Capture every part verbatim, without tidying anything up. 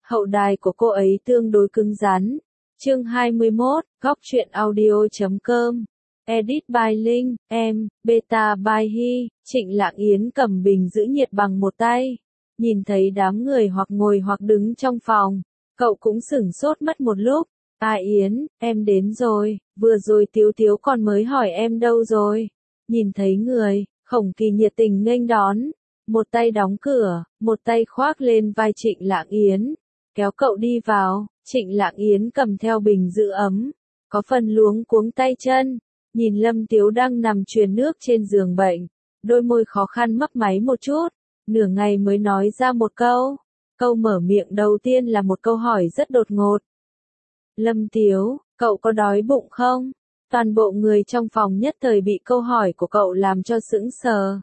Hậu đài của cô ấy tương đối cứng rắn. Chương hai mươi mốt, góc truyện audio chấm com. Edit by Linh, em, beta by Hi. Trịnh Lạng Yến cầm bình giữ nhiệt bằng một tay. Nhìn thấy đám người hoặc ngồi hoặc đứng trong phòng, cậu cũng sửng sốt mất một lúc. À Yến, em đến rồi, vừa rồi Tiếu Tiếu còn mới hỏi em đâu rồi. Nhìn thấy người, Khổng Kỳ nhiệt tình nghênh đón. Một tay đóng cửa, một tay khoác lên vai Trịnh Lạng Yến. Kéo cậu đi vào, Trịnh Lạng Yến cầm theo bình giữ ấm. Có phần luống cuống tay chân. Nhìn Lâm Tiếu đang nằm truyền nước trên giường bệnh. Đôi môi khó khăn mấp máy một chút. Nửa ngày mới nói ra một câu. Câu mở miệng đầu tiên là một câu hỏi rất đột ngột. Lâm Tiếu, cậu có đói bụng không? Toàn bộ người trong phòng nhất thời bị câu hỏi của cậu làm cho sững sờ.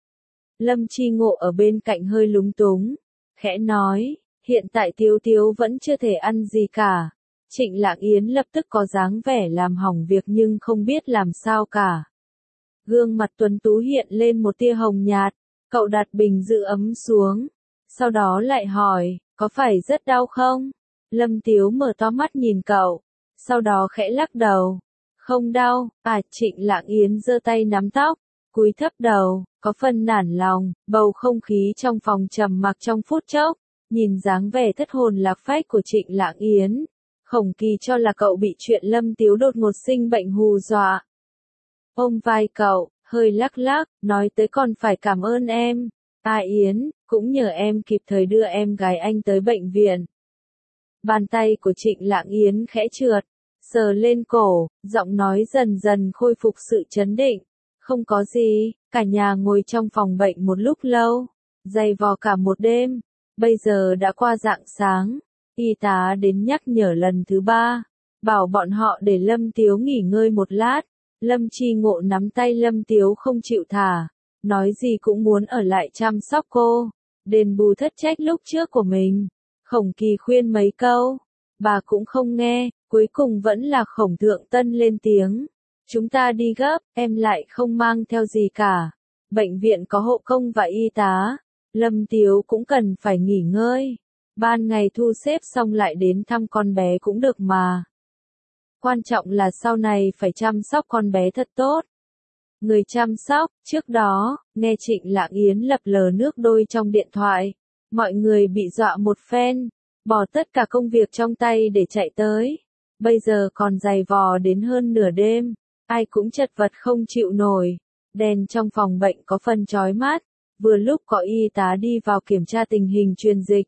Lâm Chi Ngộ ở bên cạnh hơi lúng túng, khẽ nói, hiện tại Tiếu Tiếu vẫn chưa thể ăn gì cả. Trịnh Lạng Yến lập tức có dáng vẻ làm hỏng việc nhưng không biết làm sao cả. Gương mặt tuấn tú hiện lên một tia hồng nhạt, cậu đặt bình giữ ấm xuống. Sau đó lại hỏi, có phải rất đau không? Lâm Tiếu mở to mắt nhìn cậu, sau đó khẽ lắc đầu. Không đau, à Trịnh Lạng Yến giơ tay nắm tóc, cúi thấp đầu, có phần nản lòng, bầu không khí trong phòng trầm mặc trong phút chốc, nhìn dáng vẻ thất hồn lạc phách của Trịnh Lạng Yến. Khổng Kỳ cho là cậu bị chuyện Lâm Tiếu đột ngột sinh bệnh hù dọa. Ôm vai cậu, hơi lắc lắc, nói tới còn phải cảm ơn em. À Yến, cũng nhờ em kịp thời đưa em gái anh tới bệnh viện. Bàn tay của Trịnh Lạng Yến khẽ trượt, sờ lên cổ, giọng nói dần dần khôi phục sự trấn định. Không có gì, cả nhà ngồi trong phòng bệnh một lúc lâu, dày vò cả một đêm. Bây giờ đã qua rạng sáng, y tá đến nhắc nhở lần thứ ba, bảo bọn họ để Lâm Tiếu nghỉ ngơi một lát. Lâm Chi Ngộ nắm tay Lâm Tiếu không chịu thả, nói gì cũng muốn ở lại chăm sóc cô, đền bù thất trách lúc trước của mình. Khổng Kỳ khuyên mấy câu, bà cũng không nghe, cuối cùng vẫn là Khổng Thượng Tân lên tiếng. Chúng ta đi gấp, em lại không mang theo gì cả. Bệnh viện có hộ công và y tá, Lâm Tiếu cũng cần phải nghỉ ngơi. Ban ngày thu xếp xong lại đến thăm con bé cũng được mà. Quan trọng là sau này phải chăm sóc con bé thật tốt. Người chăm sóc, trước đó, nghe Trịnh Lạng Yến lập lờ nước đôi trong điện thoại. Mọi người bị dọa một phen, bỏ tất cả công việc trong tay để chạy tới. Bây giờ còn dày vò đến hơn nửa đêm, ai cũng chật vật không chịu nổi. Đèn trong phòng bệnh có phần chói mắt, vừa lúc có y tá đi vào kiểm tra tình hình truyền dịch.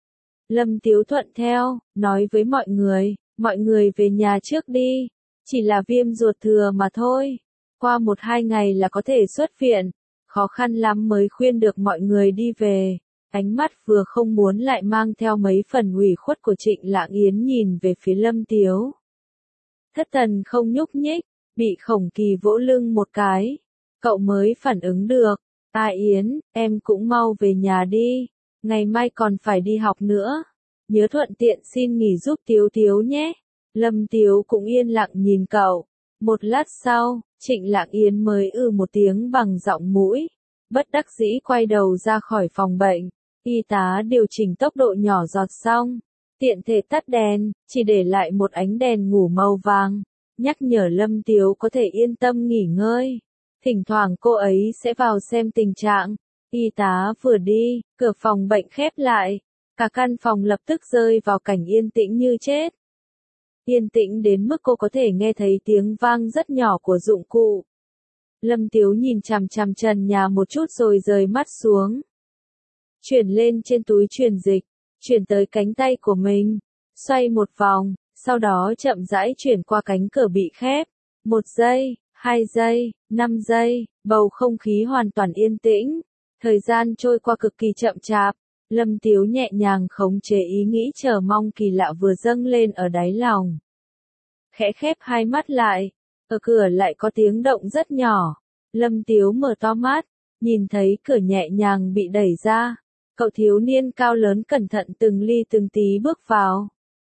Lâm Tiếu thuận theo, nói với mọi người, mọi người về nhà trước đi, chỉ là viêm ruột thừa mà thôi. Qua một hai ngày là có thể xuất viện, khó khăn lắm mới khuyên được mọi người đi về. Ánh mắt vừa không muốn lại mang theo mấy phần ủy khuất của Trịnh Lạng Yến nhìn về phía Lâm Tiếu. Thất Thần không nhúc nhích, bị Khổng Kỳ vỗ lưng một cái. Cậu mới phản ứng được. À Yến, em cũng mau về nhà đi. Ngày mai còn phải đi học nữa. Nhớ thuận tiện xin nghỉ giúp Tiếu Tiếu nhé. Lâm Tiếu cũng yên lặng nhìn cậu. Một lát sau, Trịnh Lạng Yến mới ư một tiếng bằng giọng mũi. Bất đắc dĩ quay đầu ra khỏi phòng bệnh. Y tá điều chỉnh tốc độ nhỏ giọt xong, tiện thể tắt đèn, chỉ để lại một ánh đèn ngủ màu vàng, nhắc nhở Lâm Tiếu có thể yên tâm nghỉ ngơi. Thỉnh thoảng cô ấy sẽ vào xem tình trạng. Y tá vừa đi, cửa phòng bệnh khép lại, cả căn phòng lập tức rơi vào cảnh yên tĩnh như chết. Yên tĩnh đến mức cô có thể nghe thấy tiếng vang rất nhỏ của dụng cụ. Lâm Tiếu nhìn chằm chằm trần nhà một chút rồi rời mắt xuống. Chuyển lên trên túi truyền dịch, chuyển tới cánh tay của mình, xoay một vòng, sau đó chậm rãi chuyển qua cánh cửa bị khép. Một giây, hai giây, năm giây, bầu không khí hoàn toàn yên tĩnh. Thời gian trôi qua cực kỳ chậm chạp, Lâm Tiếu nhẹ nhàng khống chế ý nghĩ chờ mong kỳ lạ vừa dâng lên ở đáy lòng. Khẽ khép hai mắt lại, ở cửa lại có tiếng động rất nhỏ. Lâm Tiếu mở to mắt, nhìn thấy cửa nhẹ nhàng bị đẩy ra. Cậu thiếu niên cao lớn cẩn thận từng ly từng tí bước vào.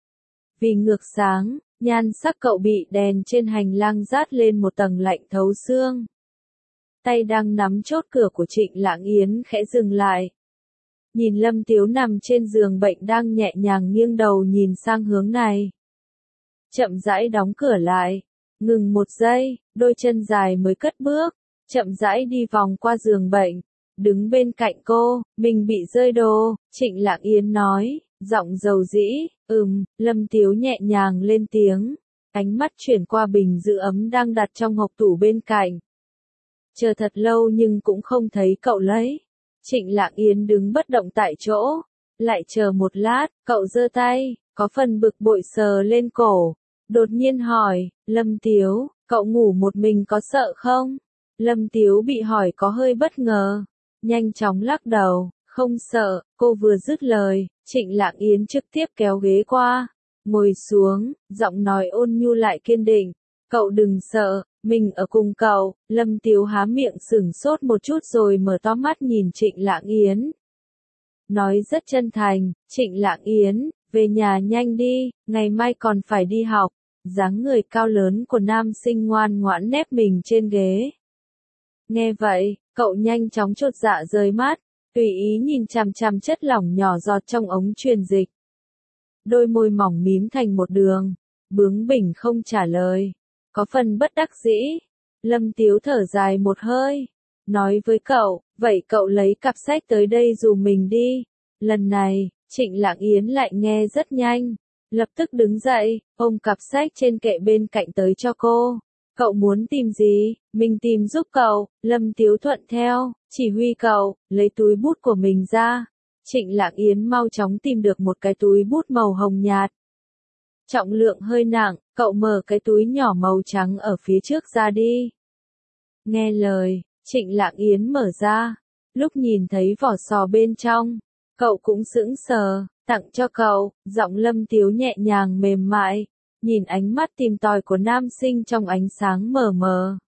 Vì ngược sáng, nhan sắc cậu bị đèn trên hành lang rát lên một tầng lạnh thấu xương. Tay đang nắm chốt cửa của Trịnh Lạng Yến khẽ dừng lại. nhìn Lâm Tiếu nằm trên giường bệnh đang nhẹ nhàng nghiêng đầu nhìn sang hướng này. Chậm rãi đóng cửa lại, ngừng một giây, đôi chân dài mới cất bước, chậm rãi đi vòng qua giường bệnh, đứng bên cạnh cô, mình bị rơi đồ, Trịnh Lạng Yến nói, giọng dầu dĩ, ừm, Lâm Tiếu nhẹ nhàng lên tiếng, ánh mắt chuyển qua bình giữ ấm đang đặt trong hộc tủ bên cạnh. Chờ thật lâu nhưng cũng không thấy cậu lấy. Trịnh Lạng Yến đứng bất động tại chỗ, lại chờ một lát, cậu giơ tay, có phần bực bội sờ lên cổ, đột nhiên hỏi, Lâm Tiếu, cậu ngủ một mình có sợ không? Lâm Tiếu bị hỏi có hơi bất ngờ, nhanh chóng lắc đầu, không sợ, cô vừa dứt lời, Trịnh Lạng Yến trực tiếp kéo ghế qua, ngồi xuống, giọng nói ôn nhu lại kiên định, cậu đừng sợ, mình ở cùng cậu. Lâm Tiếu há miệng sửng sốt một chút rồi mở to mắt nhìn Trịnh Lạng Yến. Nói rất chân thành, Trịnh Lạng Yến, về nhà nhanh đi, ngày mai còn phải đi học. Dáng người cao lớn của nam sinh ngoan ngoãn nép mình trên ghế. Nghe vậy, cậu nhanh chóng chột dạ rời mắt, tùy ý nhìn chằm chằm chất lỏng nhỏ giọt trong ống truyền dịch. Đôi môi mỏng mím thành một đường, bướng bỉnh không trả lời. Có phần bất đắc dĩ, Lâm Tiếu thở dài một hơi, nói với cậu, vậy cậu lấy cặp sách tới đây dùm mình đi. Lần này, Trịnh Lạng Yến lại nghe rất nhanh, lập tức đứng dậy, ôm cặp sách trên kệ bên cạnh tới cho cô. Cậu muốn tìm gì, mình tìm giúp cậu. Lâm Tiếu thuận theo, chỉ huy cậu, lấy túi bút của mình ra. Trịnh Lạng Yến mau chóng tìm được một cái túi bút màu hồng nhạt. Trọng lượng hơi nặng, cậu mở cái túi nhỏ màu trắng ở phía trước ra đi. Nghe lời, Trịnh Lạng Yến mở ra, lúc nhìn thấy vỏ sò bên trong, cậu cũng sững sờ, tặng cho cậu, giọng Lâm Tiếu nhẹ nhàng mềm mại, nhìn ánh mắt tìm tòi của nam sinh trong ánh sáng mờ mờ.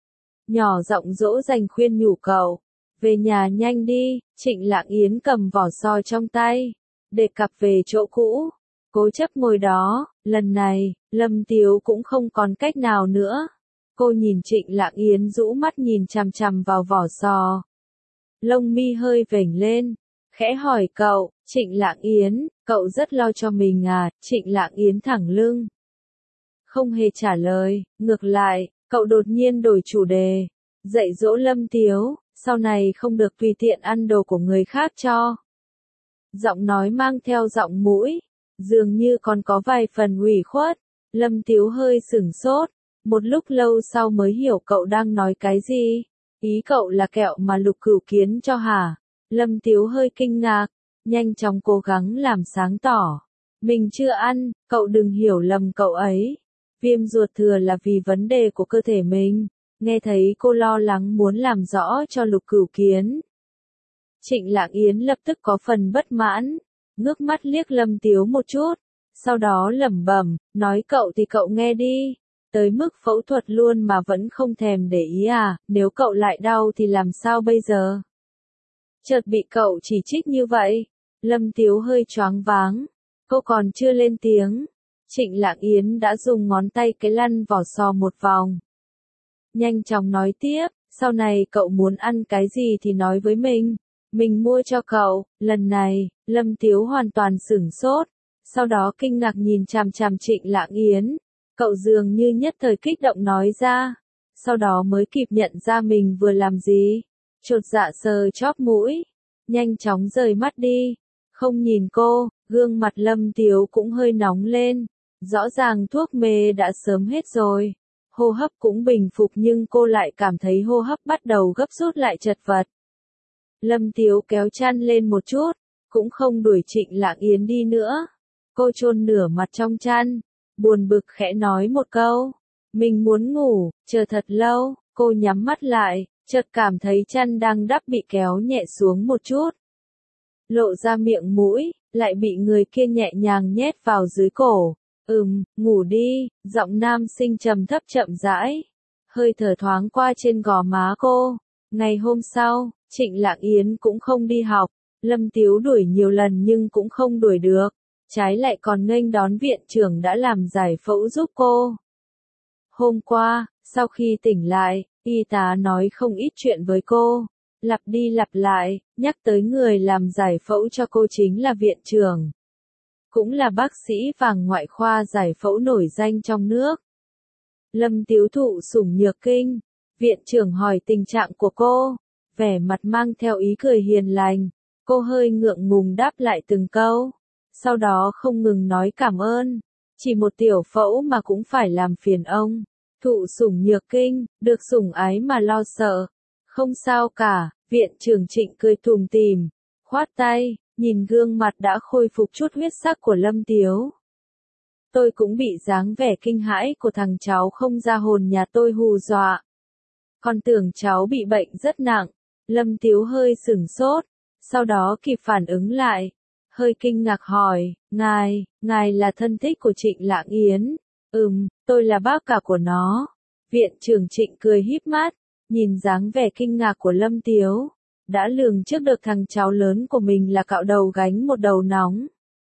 Nhỏ giọng dỗ dành khuyên nhủ cậu, về nhà nhanh đi. Trịnh Lạng Yến cầm vỏ sò trong tay, để cặp về chỗ cũ, cố chấp ngồi đó. Lần này, Lâm Tiếu cũng không còn cách nào nữa. Cô nhìn Trịnh Lạng Yến rũ mắt nhìn chằm chằm vào vỏ sò. Lông mi hơi vểnh lên, khẽ hỏi cậu, Trịnh Lạng Yến, cậu rất lo cho mình à? Trịnh Lạng Yến thẳng lưng, không hề trả lời, ngược lại, cậu đột nhiên đổi chủ đề, dạy dỗ Lâm Tiếu, sau này không được tùy tiện ăn đồ của người khác cho. Giọng nói mang theo giọng mũi, dường như còn có vài phần ủy khuất. Lâm Tiếu hơi sửng sốt, một lúc lâu sau mới hiểu cậu đang nói cái gì. Ý cậu là kẹo mà Lục Cửu Kiến cho hả? Lâm Tiếu hơi kinh ngạc, nhanh chóng cố gắng làm sáng tỏ. Mình chưa ăn, cậu đừng hiểu lầm cậu ấy. Viêm ruột thừa là vì vấn đề của cơ thể mình. Nghe thấy cô lo lắng muốn làm rõ cho Lục Cửu Kiến. Trịnh Lạng Yến lập tức có phần bất mãn, ngước mắt liếc Lâm Tiếu một chút, sau đó lẩm bẩm, nói cậu thì cậu nghe đi, tới mức phẫu thuật luôn mà vẫn không thèm để ý à, nếu cậu lại đau thì làm sao bây giờ? Chợt bị cậu chỉ trích như vậy, Lâm Tiếu hơi choáng váng, cô còn chưa lên tiếng, Trịnh Lạng Yến đã dùng ngón tay cái lăn vỏ sò một vòng. Nhanh chóng nói tiếp, sau này cậu muốn ăn cái gì thì nói với mình, mình mua cho cậu. Lần này, Lâm Tiếu hoàn toàn sửng sốt, sau đó kinh ngạc nhìn chằm chằm Trịnh Lạng Yến, cậu dường như nhất thời kích động nói ra, sau đó mới kịp nhận ra mình vừa làm gì, chột dạ sờ chóp mũi, nhanh chóng rời mắt đi, không nhìn cô. Gương mặt Lâm Tiếu cũng hơi nóng lên, rõ ràng thuốc mê đã sớm hết rồi. Hô hấp cũng bình phục nhưng cô lại cảm thấy hô hấp bắt đầu gấp rút lại chật vật. Lâm Tiếu kéo chăn lên một chút, cũng không đuổi Trịnh Lạng Yến đi nữa. Cô chôn nửa mặt trong chăn, buồn bực khẽ nói một câu, mình muốn ngủ. Chờ thật lâu, cô nhắm mắt lại, chợt cảm thấy chăn đang đắp bị kéo nhẹ xuống một chút. Lộ ra miệng mũi, lại bị người kia nhẹ nhàng nhét vào dưới cổ. Ừm, ngủ đi, giọng nam sinh trầm thấp chậm rãi, hơi thở thoáng qua trên gò má cô. Ngày hôm sau, Trịnh Lạng Yến cũng không đi học, Lâm Tiếu đuổi nhiều lần nhưng cũng không đuổi được, trái lại còn nghênh đón viện trưởng đã làm giải phẫu giúp cô. Hôm qua, sau khi tỉnh lại, y tá nói không ít chuyện với cô, lặp đi lặp lại, nhắc tới người làm giải phẫu cho cô chính là viện trưởng. Cũng là bác sĩ vàng ngoại khoa giải phẫu nổi danh trong nước. Lâm Tiếu thụ sủng nhược kinh, viện trưởng hỏi tình trạng của cô, vẻ mặt mang theo ý cười hiền lành, cô hơi ngượng ngùng đáp lại từng câu, sau đó không ngừng nói cảm ơn, chỉ một tiểu phẫu mà cũng phải làm phiền ông. Thụ sủng nhược kinh, được sủng ái mà lo sợ, không sao cả, viện trưởng Trịnh cười tủm tỉm, khoát tay, nhìn gương mặt đã khôi phục chút huyết sắc của Lâm Tiếu. Tôi cũng bị dáng vẻ kinh hãi của thằng cháu không ra hồn nhà tôi hù dọa. Còn tưởng cháu bị bệnh rất nặng, Lâm Tiếu hơi sửng sốt, sau đó kịp phản ứng lại, hơi kinh ngạc hỏi, ngài, ngài là thân thích của Trịnh Lạng Yến, ừm, tôi là bác cả của nó. Viện trưởng Trịnh cười híp mắt, nhìn dáng vẻ kinh ngạc của Lâm Tiếu, đã lường trước được thằng cháu lớn của mình là cạo đầu gánh một đầu nóng.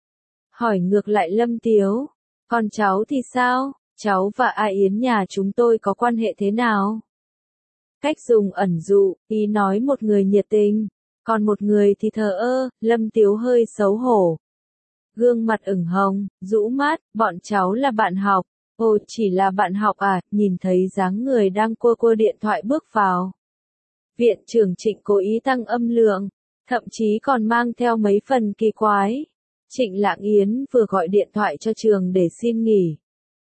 Hỏi ngược lại Lâm Tiếu, còn cháu thì sao, cháu và A Yến nhà chúng tôi có quan hệ thế nào? Cách dùng ẩn dụ, ý nói một người nhiệt tình, còn một người thì thờ ơ, Lâm Tiếu hơi xấu hổ. Gương mặt ửng hồng, rũ mắt, bọn cháu là bạn học. Ồ, chỉ là bạn học à, nhìn thấy dáng người đang cua cua điện thoại bước vào. Viện trưởng Trịnh cố ý tăng âm lượng, thậm chí còn mang theo mấy phần kỳ quái. Trịnh Lạng Yến vừa gọi điện thoại cho trường để xin nghỉ.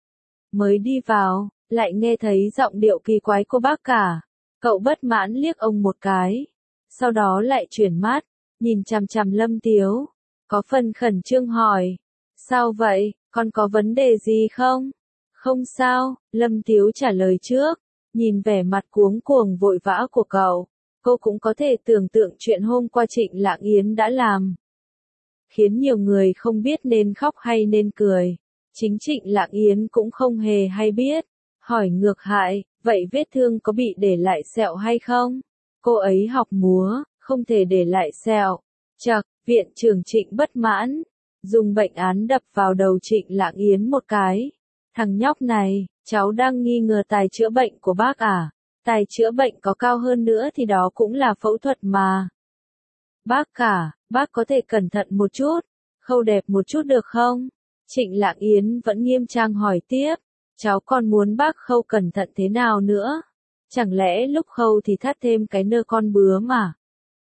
Mới đi vào, lại nghe thấy giọng điệu kỳ quái của bác cả. Cậu bất mãn liếc ông một cái. Sau đó lại chuyển mắt, nhìn chằm chằm Lâm Tiếu. Có phần khẩn trương hỏi. Sao vậy, con có vấn đề gì không? Không sao, Lâm Tiếu trả lời trước. Nhìn vẻ mặt cuống cuồng vội vã của cậu, cô cũng có thể tưởng tượng chuyện hôm qua Trịnh Lạng Yến đã làm. Khiến nhiều người không biết nên khóc hay nên cười. Chính Trịnh Lạng Yến cũng không hề hay biết. Hỏi ngược lại, vậy vết thương có bị để lại sẹo hay không? Cô ấy học múa, không thể để lại sẹo. Chậc, viện trưởng Trịnh bất mãn. Dùng bệnh án đập vào đầu Trịnh Lạng Yến một cái. Thằng nhóc này, cháu đang nghi ngờ tài chữa bệnh của bác à? Tài chữa bệnh có cao hơn nữa thì đó cũng là phẫu thuật mà. Bác cả, bác có thể cẩn thận một chút, khâu đẹp một chút được không? Trịnh Lạng Yến vẫn nghiêm trang hỏi tiếp, cháu còn muốn bác khâu cẩn thận thế nào nữa? Chẳng lẽ lúc khâu thì thắt thêm cái nơ con bướm mà?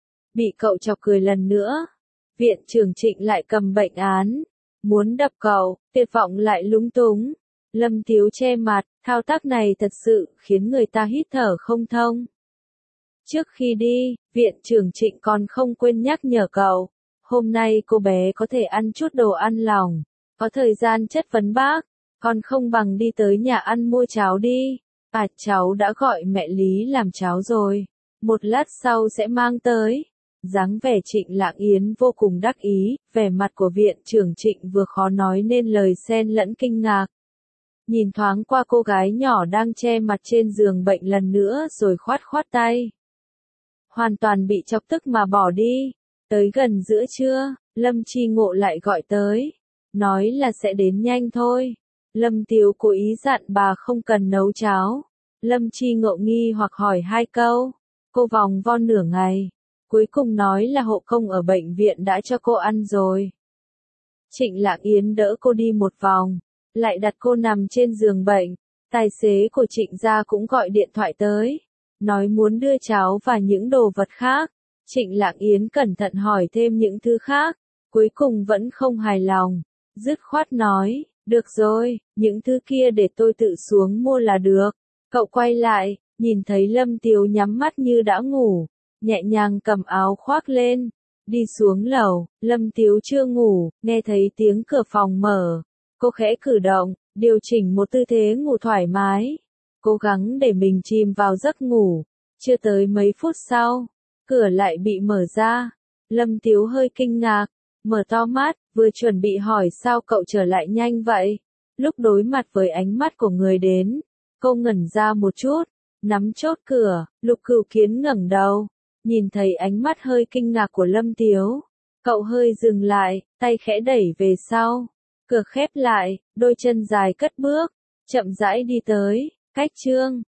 Bị cậu chọc cười lần nữa. Viện trưởng Trịnh lại cầm bệnh án, muốn đập cậu, tuyệt vọng lại lúng túng. Lâm Tiếu che mặt, thao tác này thật sự khiến người ta hít thở không thông. Trước khi đi, viện trưởng Trịnh còn không quên nhắc nhở cậu, hôm nay cô bé có thể ăn chút đồ ăn lòng, có thời gian chất vấn bác, còn không bằng đi tới nhà ăn mua cháo đi. À, cháu đã gọi mẹ Lý làm cháo rồi, một lát sau sẽ mang tới. Dáng vẻ Trịnh Lạng Yến vô cùng đắc ý, vẻ mặt của viện trưởng Trịnh vừa khó nói nên lời xen lẫn kinh ngạc. Nhìn thoáng qua cô gái nhỏ đang che mặt trên giường bệnh lần nữa rồi khoát khoát tay. Hoàn toàn bị chọc tức mà bỏ đi. Tới gần giữa trưa, Lâm Chi Ngộ lại gọi tới. Nói là sẽ đến nhanh thôi. Lâm Tiếu cố ý dặn bà không cần nấu cháo. Lâm Chi Ngộ nghi hoặc hỏi hai câu. Cô vòng vo nửa ngày. Cuối cùng nói là hộ công ở bệnh viện đã cho cô ăn rồi. Trịnh Lạng Yến đỡ cô đi một vòng. Lại đặt cô nằm trên giường bệnh. Tài xế của Trịnh gia cũng gọi điện thoại tới. Nói muốn đưa cháo và những đồ vật khác. Trịnh Lạng Yến cẩn thận hỏi thêm những thứ khác. Cuối cùng vẫn không hài lòng. Dứt khoát nói, được rồi, những thứ kia để tôi tự xuống mua là được. Cậu quay lại, nhìn thấy Lâm Tiếu nhắm mắt như đã ngủ. Nhẹ nhàng cầm áo khoác lên. Đi xuống lầu, Lâm Tiếu chưa ngủ, nghe thấy tiếng cửa phòng mở. Cô khẽ cử động, điều chỉnh một tư thế ngủ thoải mái. Cố gắng để mình chìm vào giấc ngủ. Chưa tới mấy phút sau, cửa lại bị mở ra. Lâm Tiếu hơi kinh ngạc, mở to mắt, vừa chuẩn bị hỏi sao cậu trở lại nhanh vậy. Lúc đối mặt với ánh mắt của người đến, cô ngẩn ra một chút, nắm chốt cửa, Lục Cửu Kiến ngẩng đầu, nhìn thấy ánh mắt hơi kinh ngạc của Lâm Tiếu. Cậu hơi dừng lại, tay khẽ đẩy về sau. Cửa khép lại, đôi chân dài cất bước, chậm rãi đi tới, cách chương.